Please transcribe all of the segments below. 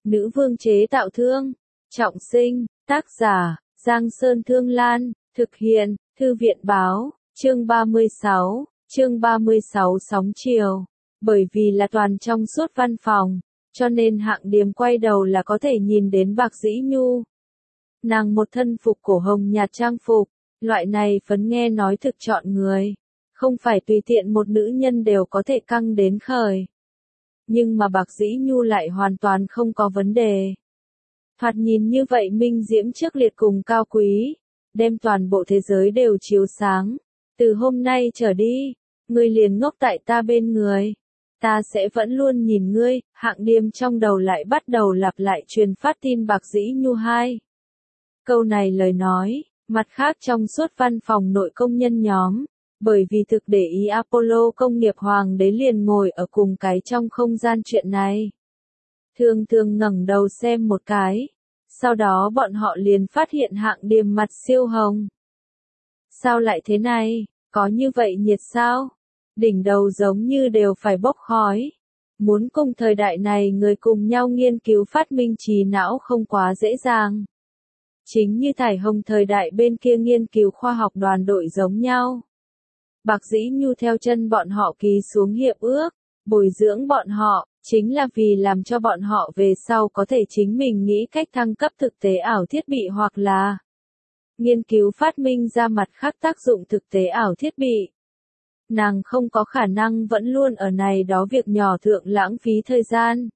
Nữ vương chế tạo thương. Trọng sinh. Tác giả, Giang Sơn Thương Lan. Thực hiện, Thư viện báo. Chương 36. Chương 36 sóng chiều. Bởi vì là toàn trong suốt văn phòng, cho nên Hạng Điềm quay đầu là có thể nhìn đến Bạc Dĩ Nhu. Nàng một thân phục cổ hồng nhạt trang phục, loại này phấn nghe nói thực chọn người. Không phải tùy tiện một nữ nhân đều có thể căng đến khởi. Nhưng mà Bạc Dĩ Nhu lại hoàn toàn không có vấn đề. Thoạt nhìn như vậy minh diễm trước liệt cùng cao quý, đem toàn bộ thế giới đều chiếu sáng. Từ hôm nay trở đi, ngươi liền ngốc tại ta bên người. Ta sẽ vẫn luôn nhìn ngươi. Hạng Điềm trong đầu lại bắt đầu lặp lại truyền phát tin Bạc Dĩ Nhu 2. Câu này lời nói, mặt khác trong suốt văn phòng nội công nhân nhóm, bởi vì thực để ý Apollo công nghiệp hoàng đế liền ngồi ở cùng cái trong không gian chuyện này. Thường thường ngẩng đầu xem một cái, sau đó bọn họ liền phát hiện Hạng Điềm mặt siêu hồng. Sao lại thế này, có như vậy nhiệt sao? Đỉnh đầu giống như đều phải bốc khói. Muốn cùng thời đại này người cùng nhau nghiên cứu phát minh trí não không quá dễ dàng. Chính như Thải Hồng thời đại bên kia nghiên cứu khoa học đoàn đội giống nhau. Bạc Dĩ Nhu theo chân bọn họ ký xuống hiệp ước, bồi dưỡng bọn họ, chính là vì làm cho bọn họ về sau có thể chính mình nghĩ cách thăng cấp thực tế ảo thiết bị hoặc là nghiên cứu phát minh ra mặt khác tác dụng thực tế ảo thiết bị. Nàng không có khả năng vẫn luôn ở này đó việc nhỏ thượng lãng phí thời gian.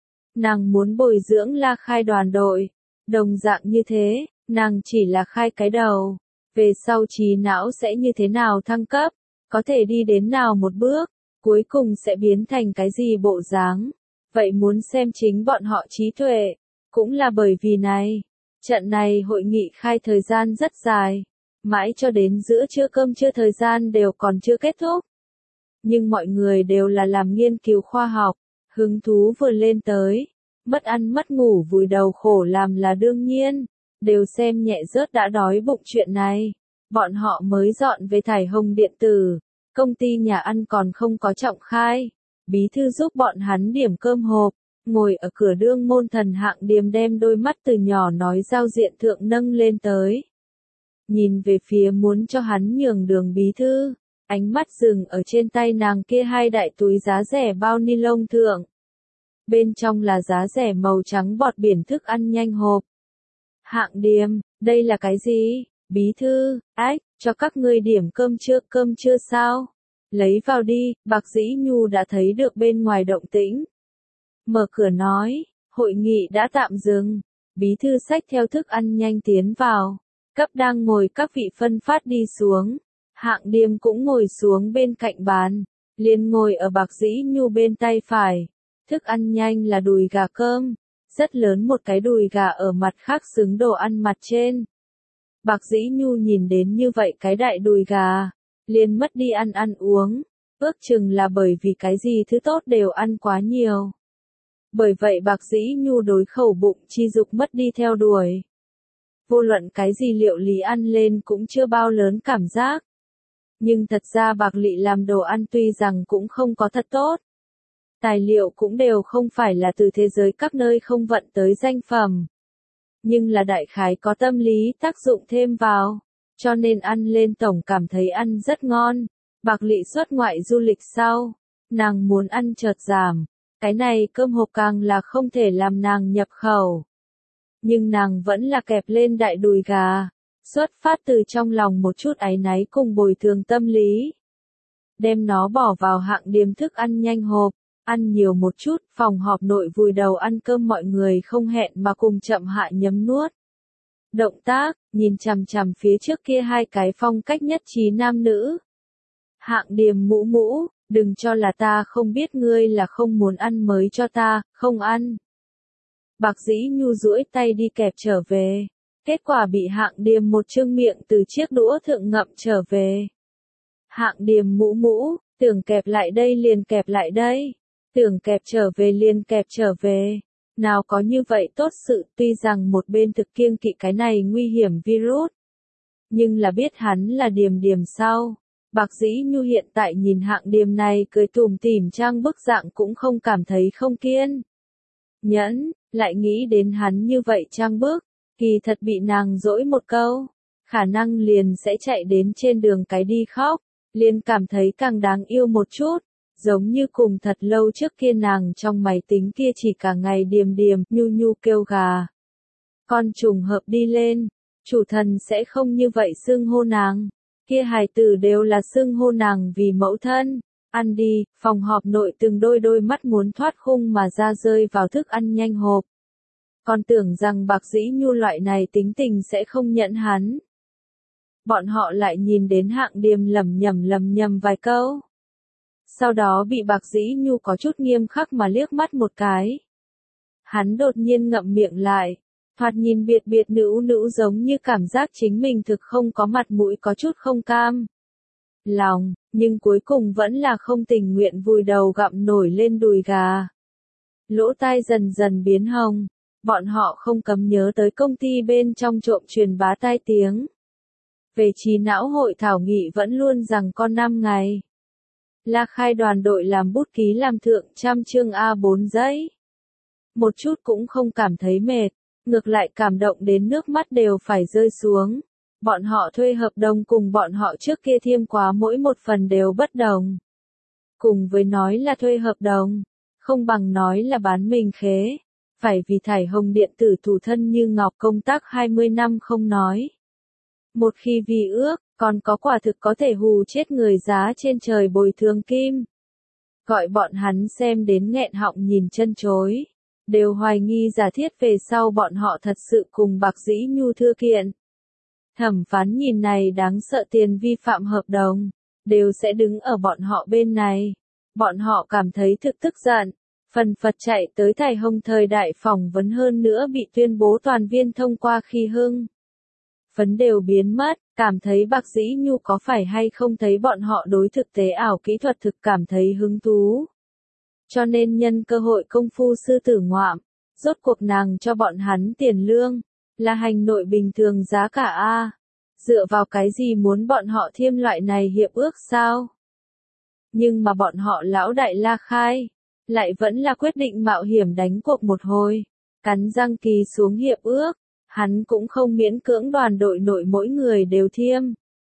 Nàng muốn bồi dưỡng La Khai đoàn đội. Đồng dạng như thế, nàng chỉ là khai cái đầu. Về sau trí não sẽ như thế nào thăng cấp, có thể đi đến nào một bước, cuối cùng sẽ biến thành cái gì bộ dáng. Vậy muốn xem chính bọn họ trí tuệ. Cũng là bởi vì này, trận này hội nghị khai thời gian rất dài. Mãi cho đến giữa trưa cơm trưa thời gian đều còn chưa kết thúc. Nhưng mọi người đều là làm nghiên cứu khoa học, hứng thú vừa lên tới, mất ăn mất ngủ vùi đầu khổ làm là đương nhiên, đều xem nhẹ rớt đã đói bụng chuyện này. Bọn họ mới dọn về Thải Hồng điện tử, công ty nhà ăn còn không có trọng khai, bí thư giúp bọn hắn điểm cơm hộp, ngồi ở cửa đương môn thần Hạng Điềm đem đôi mắt từ nhỏ nói giao diện thượng nâng lên tới. Nhìn về phía muốn cho hắn nhường đường bí thư, ánh mắt dừng ở trên tay nàng kia hai đại túi giá rẻ bao ni lông thượng. Bên trong là giá rẻ màu trắng bọt biển thức ăn nhanh hộp. Hạng Điềm, đây là cái gì? Bí thư, ách, cho các ngươi điểm cơm chưa sao? Lấy vào đi. Bạc Dĩ Nhu đã thấy được bên ngoài động tĩnh. Mở cửa nói, hội nghị đã tạm dừng. Bí thư xách theo thức ăn nhanh tiến vào. Cấp đang ngồi các vị phân phát đi xuống. Hạng Điềm cũng ngồi xuống bên cạnh bàn, liền ngồi ở Bạc Dĩ Nhu bên tay phải. Thức ăn nhanh là đùi gà cơm, rất lớn một cái đùi gà ở mặt khác xứng đồ ăn mặt trên. Bạc Dĩ Nhu nhìn đến như vậy cái đại đùi gà, liền mất đi ăn uống, ước chừng là bởi vì cái gì thứ tốt đều ăn quá nhiều. Bởi vậy Bạc Dĩ Nhu đối khẩu bụng chi dục mất đi theo đuổi. Vô luận cái gì liệu lý ăn lên cũng chưa bao lớn cảm giác. Nhưng thật ra Bạc Lị làm đồ ăn tuy rằng cũng không có thật tốt. Tài liệu cũng đều không phải là từ thế giới các nơi không vận tới danh phẩm. Nhưng là đại khái có tâm lý tác dụng thêm vào. Cho nên ăn lên tổng cảm thấy ăn rất ngon. Bạc Lị xuất ngoại du lịch sau. Nàng muốn ăn chợt giảm. Cái này cơm hộp càng là không thể làm nàng nhập khẩu. Nhưng nàng vẫn là kẹp lên đại đùi gà. Xuất phát từ trong lòng một chút áy náy cùng bồi thường tâm lý. Đem nó bỏ vào Hạng Điềm thức ăn nhanh hộp. Ăn nhiều một chút, phòng họp nội vùi đầu ăn cơm mọi người không hẹn mà cùng chậm hạ nhấm nuốt. Động tác, nhìn chằm chằm phía trước kia hai cái phong cách nhất trí nam nữ. Hạng Điềm mũ mũ, đừng cho là ta không biết ngươi là không muốn ăn mới cho ta, không ăn. Bạc Dĩ Nhu duỗi tay đi kẹp trở về. Kết quả bị Hạng Điềm một trương miệng từ chiếc đũa thượng ngậm trở về. Hạng Điềm mũ mũ, tưởng kẹp lại đây liền kẹp lại đây. Tưởng kẹp trở về liền kẹp trở về. Nào có như vậy tốt sự, tuy rằng một bên thực kiêng kỵ cái này nguy hiểm virus. Nhưng là biết hắn là Điềm Điềm sau. Bạc Dĩ Nhu hiện tại nhìn Hạng Điềm này cười tủm tỉm trang bức dạng cũng không cảm thấy không kiên. nhẫn, lại nghĩ đến hắn như vậy trang bức, kỳ thật bị nàng dỗi một câu, khả năng liền sẽ chạy đến trên đường cái đi khóc, liền cảm thấy càng đáng yêu một chút, giống như cùng thật lâu trước kia nàng trong máy tính kia chỉ cả ngày điềm điềm, nhu nhu kêu gà. Con trùng hợp đi lên, chủ thần sẽ không như vậy xưng hô nàng, kia hài tử đều là xưng hô nàng vì mẫu thân. Ăn đi, phòng họp nội từng đôi mắt muốn thoát khung mà ra rơi vào thức ăn nhanh hộp. Còn tưởng rằng Bạc Dĩ Nhu loại này tính tình sẽ không nhận hắn. Bọn họ lại nhìn đến Hạng Điềm lẩm nhẩm vài câu. Sau đó bị Bạc Dĩ Nhu có chút nghiêm khắc mà liếc mắt một cái. Hắn đột nhiên ngậm miệng lại, thoạt nhìn biệt nữ giống như cảm giác chính mình thực không có mặt mũi có chút không cam lòng, nhưng cuối cùng vẫn là không tình nguyện vùi đầu gặm nổi lên đùi gà. Lỗ tai dần dần biến hồng, bọn họ không cấm nhớ tới công ty bên trong trộm truyền bá tai tiếng. Về trí não hội thảo nghị vẫn luôn rằng con 5 ngày. La Khai đoàn đội làm bút ký làm thượng trăm chương A4 giấy. Một chút cũng không cảm thấy mệt, ngược lại cảm động đến nước mắt đều phải rơi xuống. Bọn họ thuê hợp đồng cùng bọn họ trước kia thiêm quá mỗi một phần đều bất đồng. Cùng với nói là thuê hợp đồng, không bằng nói là bán mình khế. Phải vì thải hồng điện tử thủ thân như ngọc công tác 20 năm không nói. Một khi vì ước, còn có quả thực có thể hù chết người giá trên trời bồi thường kim. Gọi bọn hắn xem đến nghẹn họng nhìn chân chối. Đều hoài nghi giả thiết về sau bọn họ thật sự cùng Bạc Dĩ Nhu thưa kiện. Thẩm phán nhìn này đáng sợ tiền vi phạm hợp đồng, đều sẽ đứng ở bọn họ bên này. Bọn họ cảm thấy thực tức giận, phần phật chạy tới thải hồng thời đại phỏng vấn hơn nữa bị tuyên bố toàn viên thông qua khi hưng. Phấn đều biến mất, cảm thấy Bạc Dĩ Nhu có phải hay không thấy bọn họ đối thực tế ảo kỹ thuật thực cảm thấy hứng thú. Cho nên nhân cơ hội công phu sư tử ngoạm, rốt cuộc nàng cho bọn hắn tiền lương, là hành nội bình thường giá cả A. Dựa vào cái gì muốn bọn họ thiêm loại này hiệp ước sao? Nhưng mà bọn họ lão đại La Khai, lại vẫn là quyết định mạo hiểm đánh cuộc một hồi, cắn răng ký xuống hiệp ước, hắn cũng không miễn cưỡng đoàn đội nội mỗi người đều thiêm.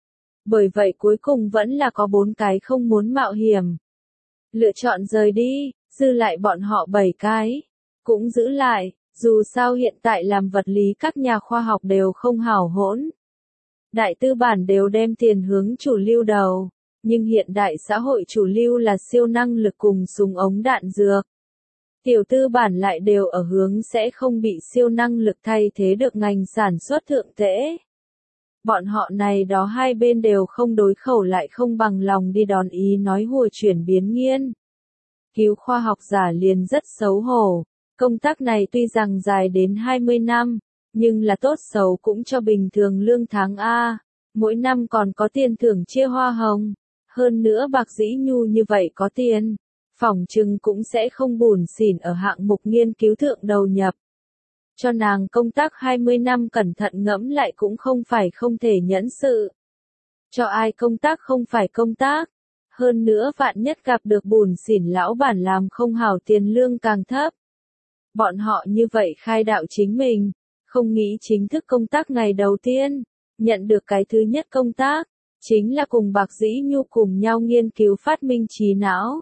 Bởi vậy cuối cùng vẫn là có 4 cái không muốn mạo hiểm. Lựa chọn rời đi, dư lại bọn họ 7 cái, cũng giữ lại, dù sao hiện tại làm vật lý các nhà khoa học đều không hảo hỗn. Đại tư bản đều đem tiền hướng chủ lưu đầu, nhưng hiện đại xã hội chủ lưu là siêu năng lực cùng súng ống đạn dược. Tiểu tư bản lại đều ở hướng sẽ không bị siêu năng lực thay thế được ngành sản xuất thượng tễ. Bọn họ này đó hai bên đều không đối khẩu lại không bằng lòng đi đón ý nói hùa chuyển biến nghiên. Cứu khoa học giả liền rất xấu hổ. Công tác này tuy rằng dài đến 20 năm, nhưng là tốt xấu cũng cho bình thường lương tháng A. Mỗi năm còn có tiền thưởng chia hoa hồng. Hơn nữa Bạc Dĩ Nhu như vậy có tiền, phỏng chừng cũng sẽ không bủn xỉn ở hạng mục nghiên cứu thượng đầu nhập. Cho nàng công tác 20 năm cẩn thận ngẫm lại cũng không phải không thể nhẫn sự. Cho ai công tác không phải công tác. Hơn nữa vạn nhất gặp được bủn xỉn lão bản làm không hảo tiền lương càng thấp. Bọn họ như vậy khai đạo chính mình, không nghĩ chính thức công tác ngày đầu tiên, nhận được cái thứ nhất công tác, chính là cùng Bạc Dĩ Nhu cùng nhau nghiên cứu phát minh trí não.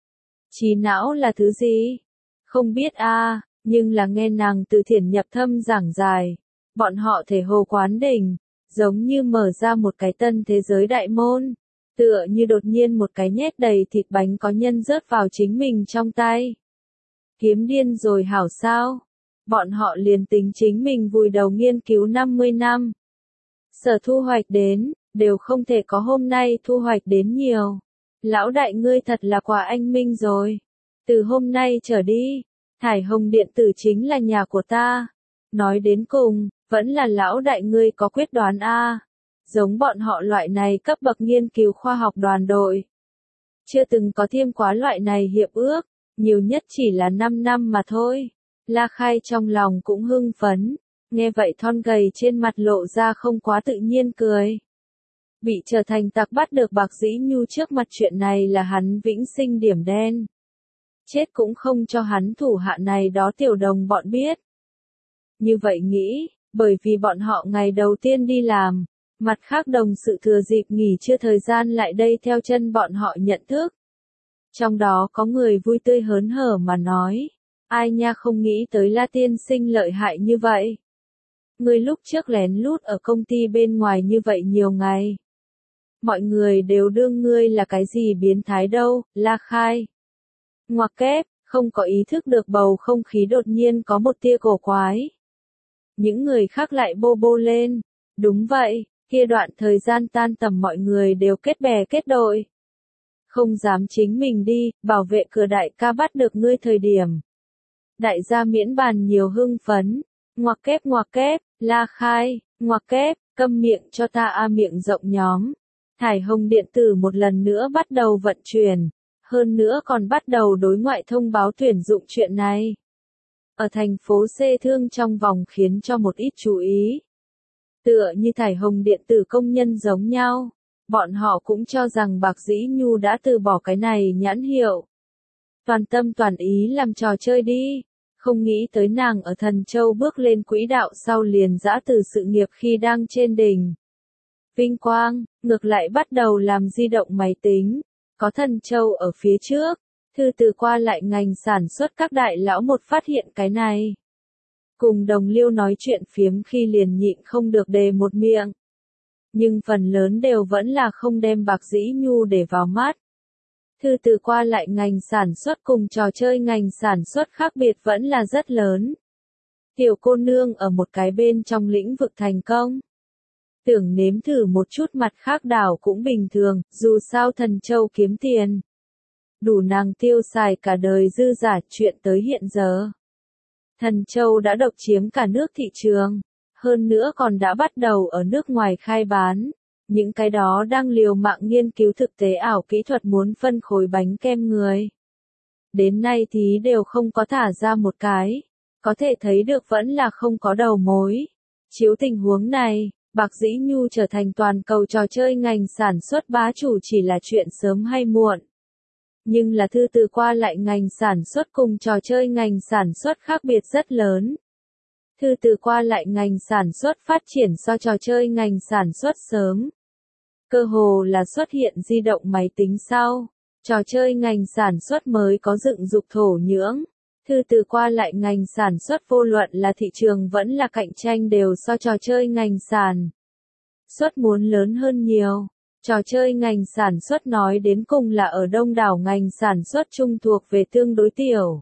Trí não là thứ gì? Không biết a, nhưng là nghe nàng từ thiển nhập thâm giảng dài, bọn họ thể hồ quán đỉnh, giống như mở ra một cái tân thế giới đại môn, tựa như đột nhiên một cái nhét đầy thịt bánh có nhân rớt vào chính mình trong tay. Kiếm điên rồi hảo sao? Bọn họ liền tính chính mình vùi đầu nghiên cứu 50 năm. Sở thu hoạch đến, đều không thể có hôm nay thu hoạch đến nhiều. Lão đại ngươi thật là quả anh minh rồi. Từ hôm nay trở đi, thải hồng điện tử chính là nhà của ta. Nói đến cùng, vẫn là lão đại ngươi có quyết đoán a. Giống bọn họ loại này cấp bậc nghiên cứu khoa học đoàn đội. Chưa từng có thêm quá loại này hiệp ước, nhiều nhất chỉ là 5 năm mà thôi. La Khai trong lòng cũng hưng phấn, nghe vậy thon gầy trên mặt lộ ra không quá tự nhiên cười. Bị trở thành tặc bắt được Bạc Dĩ Nhu trước mặt chuyện này là hắn vĩnh sinh điểm đen. chết cũng không cho hắn thủ hạ này đó tiểu đồng bọn biết. Như vậy nghĩ, bởi vì bọn họ ngày đầu tiên đi làm, mặt khác đồng sự thừa dịp nghỉ trưa thời gian lại đây theo chân bọn họ nhận thức. Trong đó có người vui tươi hớn hở mà nói, ai nha không nghĩ tới La tiên sinh lợi hại như vậy. Ngươi lúc trước lén lút ở công ty bên ngoài như vậy nhiều ngày. Mọi người đều đương ngươi là cái gì biến thái đâu, La khai. Ngoặc kép, không có ý thức được bầu không khí đột nhiên có một tia cổ quái. Những người khác lại bô bô lên. Đúng vậy, kia đoạn thời gian tan tầm mọi người đều kết bè kết đội. Không dám chính mình đi, bảo vệ cửa đại ca bắt được ngươi thời điểm. Đại gia miễn bàn nhiều hưng phấn. Ngoặc kép, La khai, ngoặc kép, câm miệng cho ta miệng rộng nhóm. Thải Hồng điện tử một lần nữa bắt đầu vận chuyển. Hơn nữa còn bắt đầu đối ngoại thông báo tuyển dụng chuyện này. Ở thành phố C Thương trong vòng khiến cho một ít chú ý. Tựa như Thải Hồng điện tử công nhân giống nhau, bọn họ cũng cho rằng Bạc Dĩ Nhu đã từ bỏ cái này nhãn hiệu. Toàn tâm toàn ý làm trò chơi đi, không nghĩ tới nàng ở Thần Châu bước lên quỹ đạo sau liền giã từ sự nghiệp khi đang trên đỉnh. Vinh quang, ngược lại bắt đầu làm di động máy tính, có Thần Châu ở phía trước. Thư từ qua lại ngành sản xuất các đại lão một phát hiện cái này. Cùng đồng liêu nói chuyện phiếm khi liền nhịn không được đề một miệng. Nhưng phần lớn đều vẫn là không đem Bạc Dĩ Nhu để vào mắt. Thư từ qua lại ngành sản xuất cùng trò chơi ngành sản xuất khác biệt vẫn là rất lớn. Tiểu cô nương ở một cái bên trong lĩnh vực thành công. Tưởng nếm thử một chút mặt khác đảo cũng bình thường, dù sao Thần Châu kiếm tiền. Đủ nàng tiêu xài cả đời dư giả chuyện tới hiện giờ. Thần Châu đã độc chiếm cả nước thị trường, hơn nữa còn đã bắt đầu ở nước ngoài khai bán. Những cái đó đang liều mạng nghiên cứu thực tế ảo kỹ thuật muốn phân khối bánh kem người. Đến nay thì đều không có thả ra một cái, có thể thấy được vẫn là không có đầu mối. Chiếu tình huống này, Bạc Dĩ Nhu trở thành toàn cầu trò chơi ngành sản xuất bá chủ chỉ là chuyện sớm hay muộn. Nhưng là thư từ qua lại ngành sản xuất cùng trò chơi ngành sản xuất khác biệt rất lớn. Thư từ qua lại ngành sản xuất phát triển so trò chơi ngành sản xuất sớm. Cơ hồ là xuất hiện di động máy tính sau, trò chơi ngành sản xuất mới có dựng dục thổ nhưỡng. Thư từ qua lại ngành sản xuất vô luận là thị trường vẫn là cạnh tranh đều so trò chơi ngành sản xuất muốn lớn hơn nhiều. Trò chơi ngành sản xuất nói đến cùng là ở đông đảo ngành sản xuất chung thuộc về tương đối tiểu.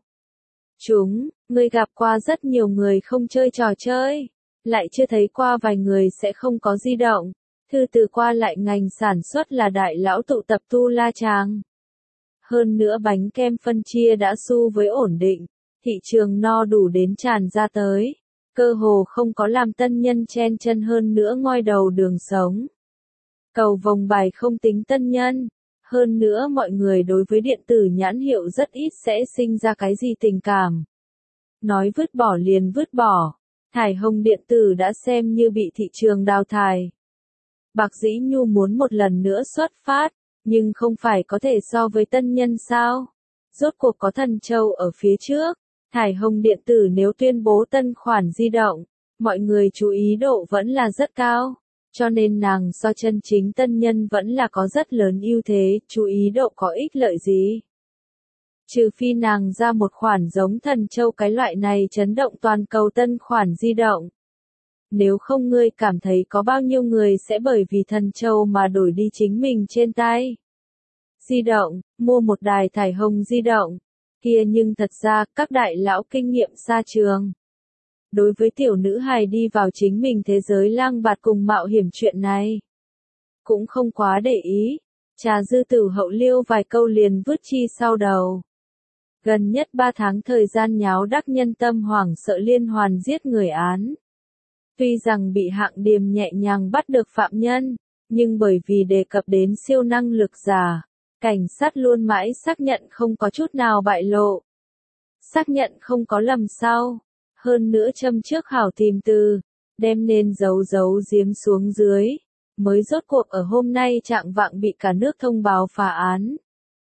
Người gặp qua rất nhiều người không chơi trò chơi, lại chưa thấy qua vài người sẽ không có di động. Thư từ qua lại ngành sản xuất là đại lão tụ tập tu la chàng. Hơn nữa bánh kem phân chia đã xu với ổn định, thị trường no đủ đến tràn ra tới. Cơ hồ không có làm tân nhân chen chân hơn nữa ngoi đầu đường sống. Cầu vồng bài không tính tân nhân. Hơn nữa mọi người đối với điện tử nhãn hiệu rất ít sẽ sinh ra cái gì tình cảm. Nói vứt bỏ liền vứt bỏ. Thải Hồng điện tử đã xem như bị thị trường đào thải. Bạc Dĩ Nhu muốn một lần nữa xuất phát, nhưng không phải có thể so với tân nhân sao? Rốt cuộc có Thần Châu ở phía trước. Thải Hồng điện tử nếu tuyên bố tân khoản di động, mọi người chú ý độ vẫn là rất cao. Cho nên nàng so chân chính tân nhân vẫn là có rất lớn ưu thế, chú ý độ có ích lợi gì. Trừ phi nàng ra một khoản giống Thần Châu cái loại này chấn động toàn cầu tân khoản di động. Nếu không ngươi cảm thấy có bao nhiêu người sẽ bởi vì Thần Châu mà đổi đi chính mình trên tay. Di động, mua một đài Thải Hồng di động. Kia nhưng thật ra, các đại lão kinh nghiệm xa trường. Đối với tiểu nữ hài đi vào chính mình thế giới lang bạt cùng mạo hiểm chuyện này, cũng không quá để ý. Trà dư tử hậu liêu vài câu liền vứt chi sau đầu. Gần nhất 3 tháng thời gian nháo đắc nhân tâm hoảng sợ liên hoàn giết người án. Tuy rằng bị hạng điềm nhẹ nhàng bắt được phạm nhân, nhưng bởi vì đề cập đến siêu năng lực giả, cảnh sát luôn mãi xác nhận không có chút nào bại lộ. Xác nhận không có lầm sau. Hơn nữa châm trước hảo tìm từ, đem nên giấu giếm xuống dưới, mới rốt cuộc ở hôm nay trạng vạng bị cả nước thông báo phá án.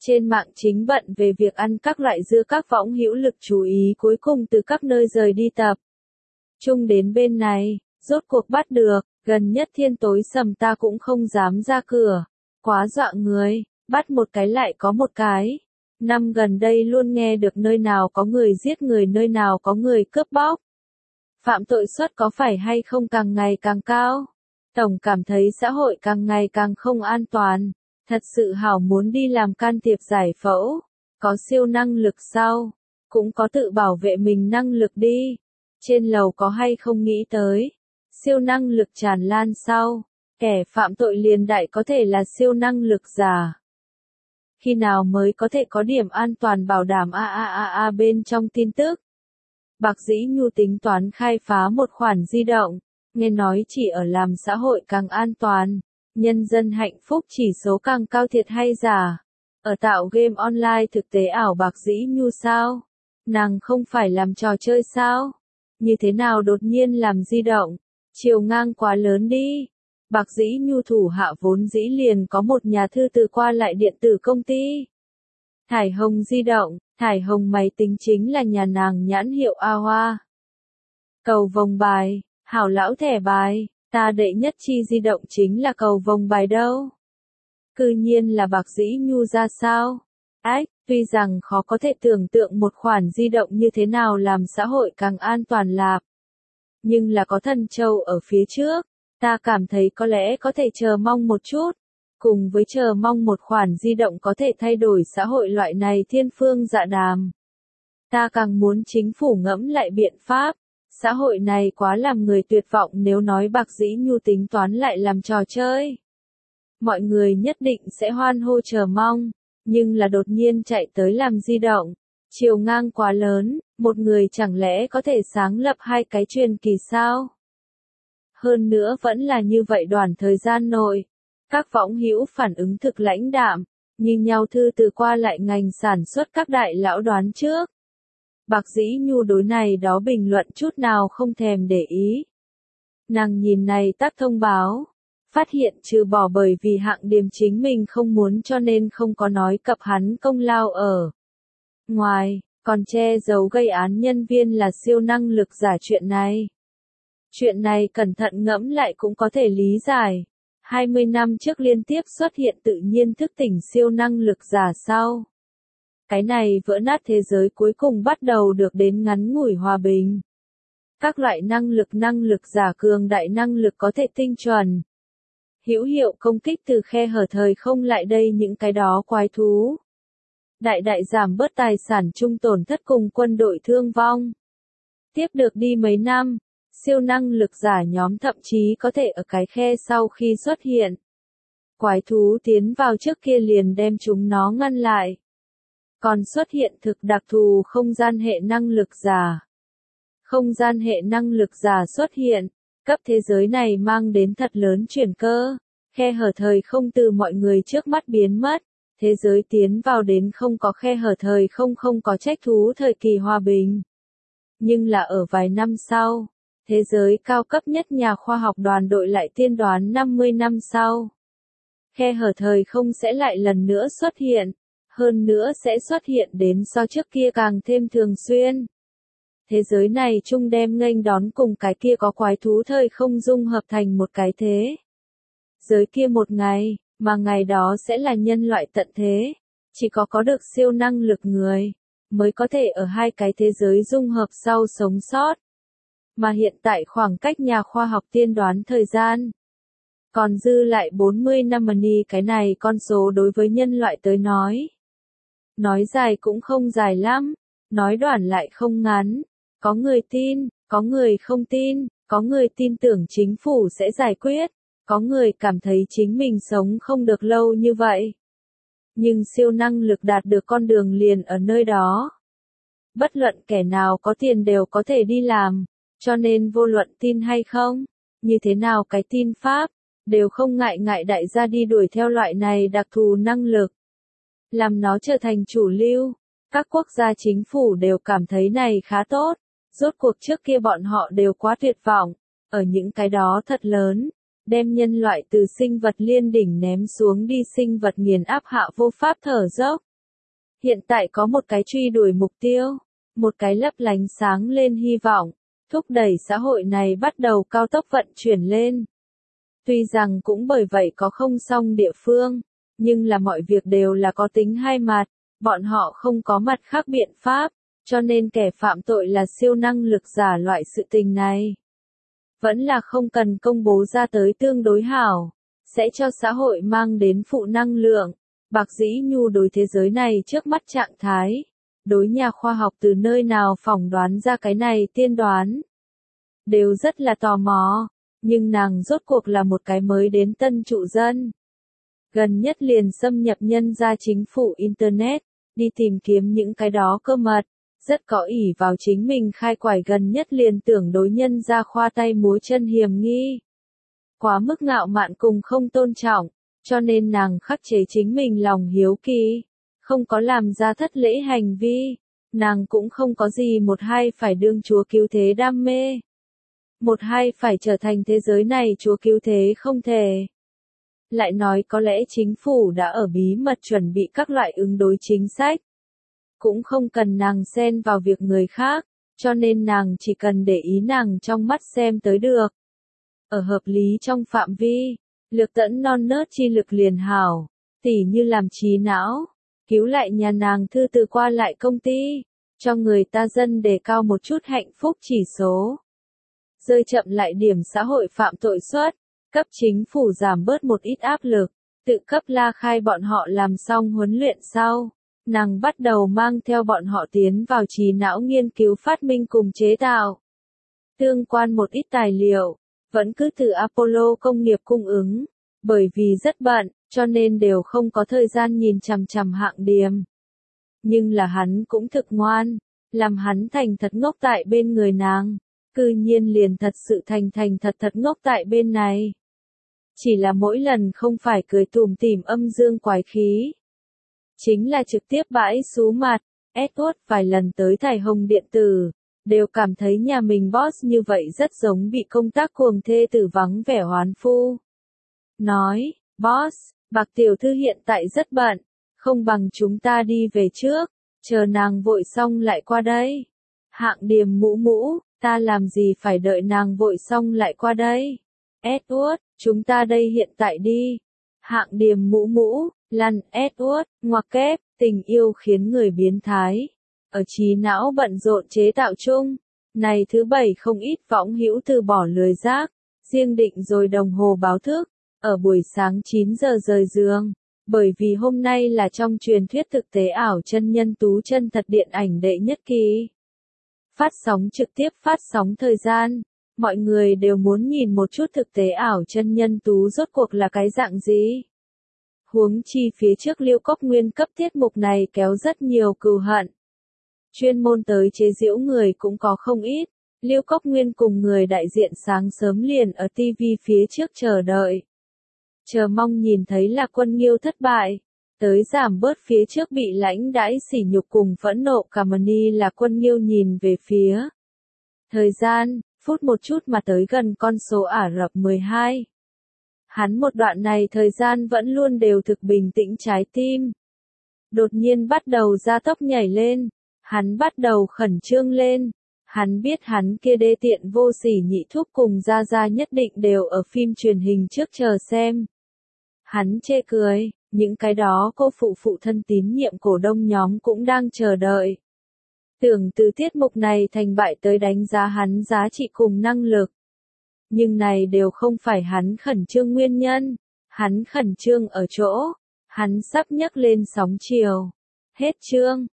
Trên mạng chính bận về việc ăn các loại dưa, các võng hữu lực chú ý cuối cùng từ các nơi rời đi tập trung đến bên này, rốt cuộc bắt được, gần nhất thiên tối sầm ta cũng không dám ra cửa, quá dọa người, bắt một cái lại có một cái. Năm gần đây luôn nghe được nơi nào có người giết người, nơi nào có người cướp bóc. Phạm tội suất có phải hay không càng ngày càng cao. Tổng cảm thấy xã hội càng ngày càng không an toàn. Thật sự hảo muốn đi làm can thiệp giải phẫu. Có siêu năng lực sao? Cũng có tự bảo vệ mình năng lực đi. Trên lầu có hay không nghĩ tới. Siêu năng lực tràn lan sao? Kẻ phạm tội liền đại có thể là siêu năng lực giả. Khi nào mới có thể có điểm an toàn bảo đảm bên trong tin tức. Bạc Dĩ Nhu tính toán khai phá một khoản di động, nghe nói chỉ ở làm xã hội càng an toàn, nhân dân hạnh phúc chỉ số càng cao, thiệt hay giả? Ở tạo game online thực tế ảo Bạc Dĩ Nhu sao? Nàng không phải làm trò chơi sao? Như thế nào đột nhiên làm di động? Chiều ngang quá lớn đi. Bạc Dĩ Nhu thủ hạ vốn dĩ liền có một nhà thư từ qua lại điện tử công ty. Thải Hồng di động, Thải Hồng máy tính chính là nhà nàng nhãn hiệu A Hoa. Cầu vồng bài, hảo lão thẻ bài, ta đệ nhất chi di động chính là cầu vồng bài đâu. Cư nhiên là Bạc Dĩ Nhu ra sao? Ách, tuy rằng khó có thể tưởng tượng một khoản di động như thế nào làm xã hội càng an toàn lạc. Nhưng là có thần châu ở phía trước, ta cảm thấy có lẽ có thể chờ mong một chút. Cùng với chờ mong một khoản di động có thể thay đổi xã hội loại này thiên phương dạ đàm. Ta càng muốn chính phủ ngẫm lại biện pháp. Xã hội này quá làm người tuyệt vọng, nếu nói Bạc Dĩ Nhu tính toán lại làm trò chơi. Mọi người nhất định sẽ hoan hô chờ mong, nhưng là đột nhiên chạy tới làm di động. Chiều ngang quá lớn, một người chẳng lẽ có thể sáng lập hai cái truyền kỳ sao? Hơn nữa vẫn là như vậy đoạn thời gian nội. Các võng hữu phản ứng thực lãnh đạm, như nhau thư từ qua lại ngành sản xuất các đại lão đoán trước. Bạc Dĩ Nhu đối này đó bình luận chút nào không thèm để ý. Nàng nhìn này tác thông báo, phát hiện trừ bỏ bởi vì hạng điểm chính mình không muốn cho nên không có nói cập hắn công lao ở. Ngoài, còn che giấu gây án nhân viên là siêu năng lực giả chuyện này. Chuyện này cẩn thận ngẫm lại cũng có thể lý giải. 20 năm trước liên tiếp xuất hiện tự nhiên thức tỉnh siêu năng lực giả sau. Cái này vỡ nát thế giới cuối cùng bắt đầu được đến ngắn ngủi hòa bình. Các loại năng lực giả cường đại năng lực có thể tinh chuẩn. Hữu hiệu công kích từ khe hở thời không lại đây những cái đó quái thú. Đại giảm bớt tài sản chung tổn thất cùng quân đội thương vong. Tiếp được đi mấy năm. Siêu năng lực giả nhóm thậm chí có thể ở cái khe sau khi xuất hiện. Quái thú tiến vào trước kia liền đem chúng nó ngăn lại. Còn xuất hiện thực đặc thù không gian hệ năng lực giả. Không gian hệ năng lực giả xuất hiện, cấp thế giới này mang đến thật lớn chuyển cơ. Khe hở thời không từ mọi người trước mắt biến mất. Thế giới tiến vào đến không có khe hở thời không có trách thú thời kỳ hòa bình. Nhưng là ở vài năm sau. Thế giới cao cấp nhất nhà khoa học đoàn đội lại tiên đoán 50 năm sau. Khe hở thời không sẽ lại lần nữa xuất hiện, hơn nữa sẽ xuất hiện đến so trước kia càng thêm thường xuyên. Thế giới này chung đem nghênh đón cùng cái kia có quái thú thời không dung hợp thành một cái thế. Giới kia một ngày, mà ngày đó sẽ là nhân loại tận thế. Chỉ có được siêu năng lực người, mới có thể ở hai cái thế giới dung hợp sau sống sót. Mà hiện tại khoảng cách nhà khoa học tiên đoán thời gian. Còn dư lại 40 năm cái này con số đối với nhân loại tới nói. Nói dài cũng không dài lắm, nói đoạn lại không ngắn. Có người tin, có người không tin, có người tin tưởng chính phủ sẽ giải quyết, có người cảm thấy chính mình sống không được lâu như vậy. Nhưng siêu năng lực đạt được con đường liền ở nơi đó. Bất luận kẻ nào có tiền đều có thể đi làm. Cho nên vô luận tin hay không, như thế nào cái tin pháp, đều không ngại đại gia đi đuổi theo loại này đặc thù năng lực. Làm nó trở thành chủ lưu, các quốc gia chính phủ đều cảm thấy này khá tốt, rốt cuộc trước kia bọn họ đều quá tuyệt vọng, ở những cái đó thật lớn, đem nhân loại từ sinh vật liên đỉnh ném xuống đi sinh vật nghiền áp hạ vô pháp thở dốc. Hiện tại có một cái truy đuổi mục tiêu, một cái lấp lánh sáng lên hy vọng, thúc đẩy xã hội này bắt đầu cao tốc vận chuyển lên. Tuy rằng cũng bởi vậy có không song địa phương, nhưng là mọi việc đều là có tính hai mặt, bọn họ không có mặt khác biện pháp, cho nên kẻ phạm tội là siêu năng lực giả loại sự tình này. Vẫn là không cần công bố ra tới tương đối hảo, sẽ cho xã hội mang đến phụ năng lượng. Bạc Dĩ Nhu đối thế giới này trước mắt trạng thái, đối nhà khoa học từ nơi nào phỏng đoán ra cái này tiên đoán, đều rất là tò mò, nhưng nàng rốt cuộc là một cái mới đến tân trụ dân. Gần nhất liền xâm nhập nhân ra chính phủ Internet, đi tìm kiếm những cái đó cơ mật, rất có ỷ vào chính mình khai quải gần nhất liền tưởng đối nhân ra khoa tay múa chân hiểm nghi. Quá mức ngạo mạn cùng không tôn trọng, cho nên nàng khắc chế chính mình lòng hiếu kỳ, không có làm ra thất lễ hành vi, nàng cũng không có gì một hai phải đương chúa cứu thế đam mê. Một hai phải trở thành thế giới này chúa cứu thế không thể. Lại nói có lẽ chính phủ đã ở bí mật chuẩn bị các loại ứng đối chính sách. Cũng không cần nàng xen vào việc người khác, cho nên nàng chỉ cần để ý nàng trong mắt xem tới được. Ở hợp lý trong phạm vi, lược tẫn non nớt chi lực liền hảo, tỉ như làm trí não, cứu lại nhà nàng thư từ qua lại công ty, cho người ta dân đề cao một chút hạnh phúc chỉ số. Rơi chậm lại điểm xã hội phạm tội suất, cấp chính phủ giảm bớt một ít áp lực, tự cấp La Khai bọn họ làm xong huấn luyện sau. Nàng bắt đầu mang theo bọn họ tiến vào trí não nghiên cứu phát minh cùng chế tạo. Tương quan một ít tài liệu, vẫn cứ từ Apollo công nghiệp cung ứng, bởi vì rất bận, cho nên đều không có thời gian nhìn chằm chằm Hạng Điềm. Nhưng là hắn cũng thực ngoan, làm hắn thành thật ngốc tại bên người nàng, cư nhiên liền thật sự thành thật ngốc tại bên này. Chỉ là mỗi lần không phải cười tủm tỉm âm dương quái khí. Chính là trực tiếp bãi xú mặt, Edward vài lần tới Thải Hồng điện tử, đều cảm thấy nhà mình boss như vậy rất giống bị công tác cuồng thê tử vắng vẻ hoán phu. Nói, boss, Bạc tiểu thư hiện tại rất bận, không bằng chúng ta đi về trước, chờ nàng vội xong lại qua đây. Hạng Điềm mũ mũ, ta làm gì phải đợi nàng vội xong lại qua đây. Edward, chúng ta đây hiện tại đi. Hạng Điềm mũ mũ, lăn Edward, ngoặc kép, tình yêu khiến người biến thái. Ở trí não bận rộn chế tạo chung, này thứ bảy không ít võng hữu từ bỏ lười giác, riêng định rồi đồng hồ báo thức, ở buổi sáng 9 giờ rời giường, bởi vì hôm nay là trong truyền thuyết thực tế ảo chân nhân tú chân thật điện ảnh đệ nhất kỳ. Phát sóng trực tiếp phát sóng thời gian, mọi người đều muốn nhìn một chút thực tế ảo chân nhân tú rốt cuộc là cái dạng gì. Huống chi phía trước Liêu Cốc Nguyên cấp tiết mục này kéo rất nhiều cừu hận. Chuyên môn tới chế giễu người cũng có không ít, Liêu Cốc Nguyên cùng người đại diện sáng sớm liền ở TV phía trước chờ đợi. Chờ mong nhìn thấy là Quân Nghiêu thất bại, tới giảm bớt phía trước bị lãnh đãi sỉ nhục cùng phẫn nộ Kamani là Quân Nghiêu nhìn về phía. Thời gian, phút một chút mà tới gần con số Ả Rập 12. Hắn một đoạn này thời gian vẫn luôn đều thực bình tĩnh trái tim. Đột nhiên bắt đầu gia tốc nhảy lên, hắn bắt đầu khẩn trương lên. Hắn biết hắn kia đê tiện vô sỉ nhị thúc cùng Gia Gia nhất định đều ở phim truyền hình trước chờ xem. Hắn chê cười, những cái đó cô phụ thân tín nhiệm cổ đông nhóm cũng đang chờ đợi. Tưởng từ tiết mục này thành bại tới đánh giá hắn giá trị cùng năng lực. Nhưng này đều không phải hắn khẩn trương nguyên nhân. Hắn khẩn trương ở chỗ, hắn sắp nhấc lên sóng chiều. Hết chương.